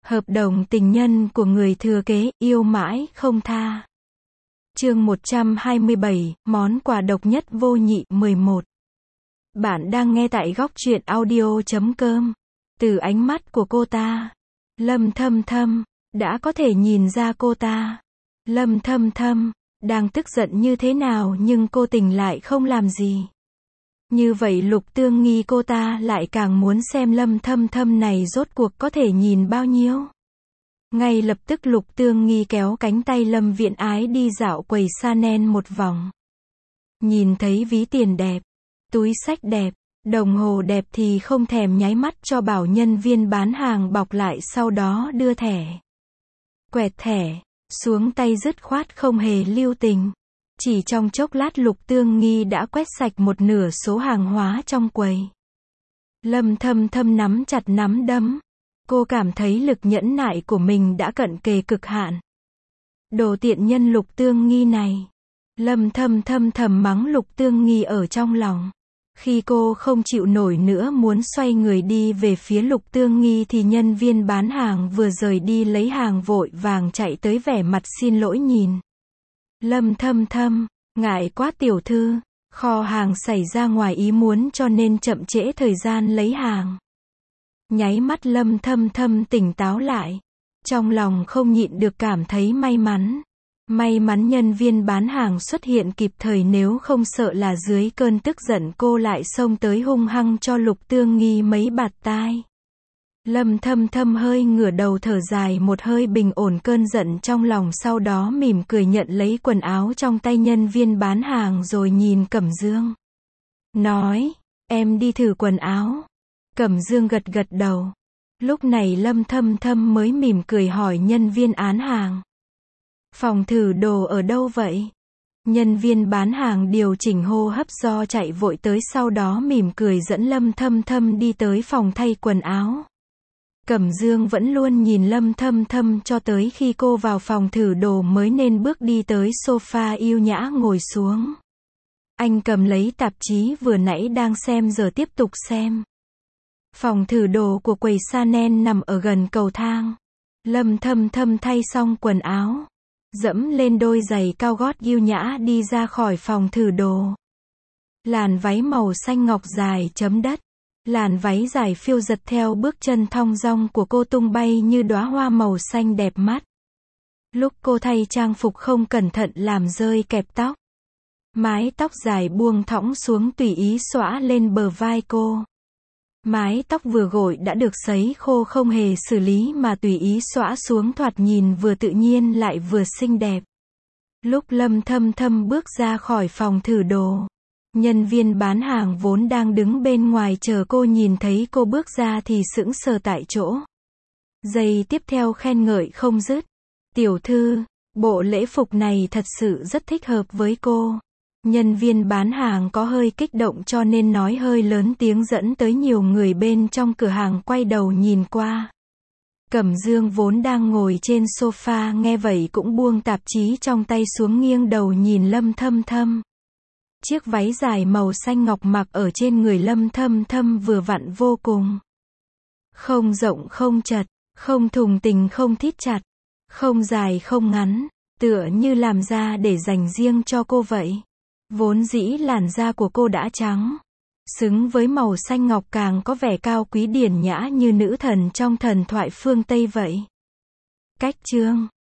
Hợp đồng tình nhân của người thừa kế, yêu mãi không tha. Chương 127, món quà độc nhất vô nhị 11. Bạn đang nghe tại góc truyện audio.com. Từ ánh mắt của cô ta, Lâm Thâm Thâm đã có thể nhìn ra cô ta, Lâm Thâm Thâm đang tức giận như thế nào, nhưng cô tình lại không làm gì. Như vậy Lục Tương Nghi cô ta lại càng muốn xem Lâm Thâm Thâm này rốt cuộc có thể nhìn bao nhiêu. Ngay lập tức Lục Tương Nghi kéo cánh tay Lâm Viễn Ái đi dạo quầy Chanel một vòng. Nhìn thấy ví tiền đẹp, túi xách đẹp, đồng hồ đẹp thì không thèm nháy mắt cho bảo nhân viên bán hàng bọc lại, sau đó đưa thẻ. Quẹt thẻ xuống tay dứt khoát không hề lưu tình. Chỉ trong chốc lát Lục Tương Nghi đã quét sạch một nửa số hàng hóa trong quầy. Lâm Thâm Thâm nắm chặt nắm đấm. Cô cảm thấy lực nhẫn nại của mình đã cận kề cực hạn. Đồ tiện nhân Lục Tương Nghi này. Lâm Thâm Thâm thầm mắng Lục Tương Nghi ở trong lòng. Khi cô không chịu nổi nữa muốn xoay người đi về phía Lục Tương Nghi thì nhân viên bán hàng vừa rời đi lấy hàng vội vàng chạy tới vẻ mặt xin lỗi nhìn. Lâm Thâm Thâm, ngại quá tiểu thư, kho hàng xảy ra ngoài ý muốn cho nên chậm trễ thời gian lấy hàng. Nháy mắt Lâm Thâm Thâm tỉnh táo lại. Trong lòng không nhịn được cảm thấy may mắn. May mắn nhân viên bán hàng xuất hiện kịp thời, nếu không sợ là dưới cơn tức giận cô lại xông tới hung hăng cho Lục Tương Nghi mấy bạt tai. Lâm Thâm Thâm hơi ngửa đầu thở dài một hơi bình ổn cơn giận trong lòng, sau đó mỉm cười nhận lấy quần áo trong tay nhân viên bán hàng rồi nhìn Cẩm Dương. Nói, em đi thử quần áo. Cẩm Dương gật gật đầu. Lúc này Lâm Thâm Thâm mới mỉm cười hỏi nhân viên bán hàng. Phòng thử đồ ở đâu vậy? Nhân viên bán hàng điều chỉnh hô hấp do chạy vội tới, sau đó mỉm cười dẫn Lâm Thâm Thâm đi tới phòng thay quần áo. Cẩm Dương vẫn luôn nhìn Lâm Thâm Thâm cho tới khi cô vào phòng thử đồ mới nên bước đi tới sofa yêu nhã ngồi xuống. Anh cầm lấy tạp chí vừa nãy đang xem giờ tiếp tục xem. Phòng thử đồ của quầy Chanel nằm ở gần cầu thang. Lâm Thâm Thâm thay xong quần áo, dẫm lên đôi giày cao gót yêu nhã đi ra khỏi phòng thử đồ. Làn váy màu xanh ngọc dài chấm đất. Làn váy dài phiêu giật theo bước chân thong dong của cô tung bay như đóa hoa màu xanh đẹp mắt. Lúc cô thay trang phục không cẩn thận làm rơi kẹp tóc. Mái tóc dài buông thõng xuống tùy ý xõa lên bờ vai cô. Mái tóc vừa gội đã được sấy khô không hề xử lý mà tùy ý xõa xuống, thoạt nhìn vừa tự nhiên lại vừa xinh đẹp. Lúc Lâm Thâm Thâm bước ra khỏi phòng thử đồ, nhân viên bán hàng vốn đang đứng bên ngoài chờ cô nhìn thấy cô bước ra thì sững sờ tại chỗ. Giây tiếp theo khen ngợi không dứt. Tiểu thư, bộ lễ phục này thật sự rất thích hợp với cô. Nhân viên bán hàng có hơi kích động cho nên nói hơi lớn tiếng dẫn tới nhiều người bên trong cửa hàng quay đầu nhìn qua. Cẩm Dương vốn đang ngồi trên sofa nghe vậy cũng buông tạp chí trong tay xuống, nghiêng đầu nhìn Lâm Thâm Thâm. Chiếc váy dài màu xanh ngọc mặc ở trên người Lâm Thâm Thâm vừa vặn vô cùng. Không rộng không chật, không thùng tình không thít chặt, không dài không ngắn, tựa như làm ra để dành riêng cho cô vậy. Vốn dĩ làn da của cô đã trắng, xứng với màu xanh ngọc càng có vẻ cao quý điển nhã như nữ thần trong thần thoại phương Tây vậy. Cách chương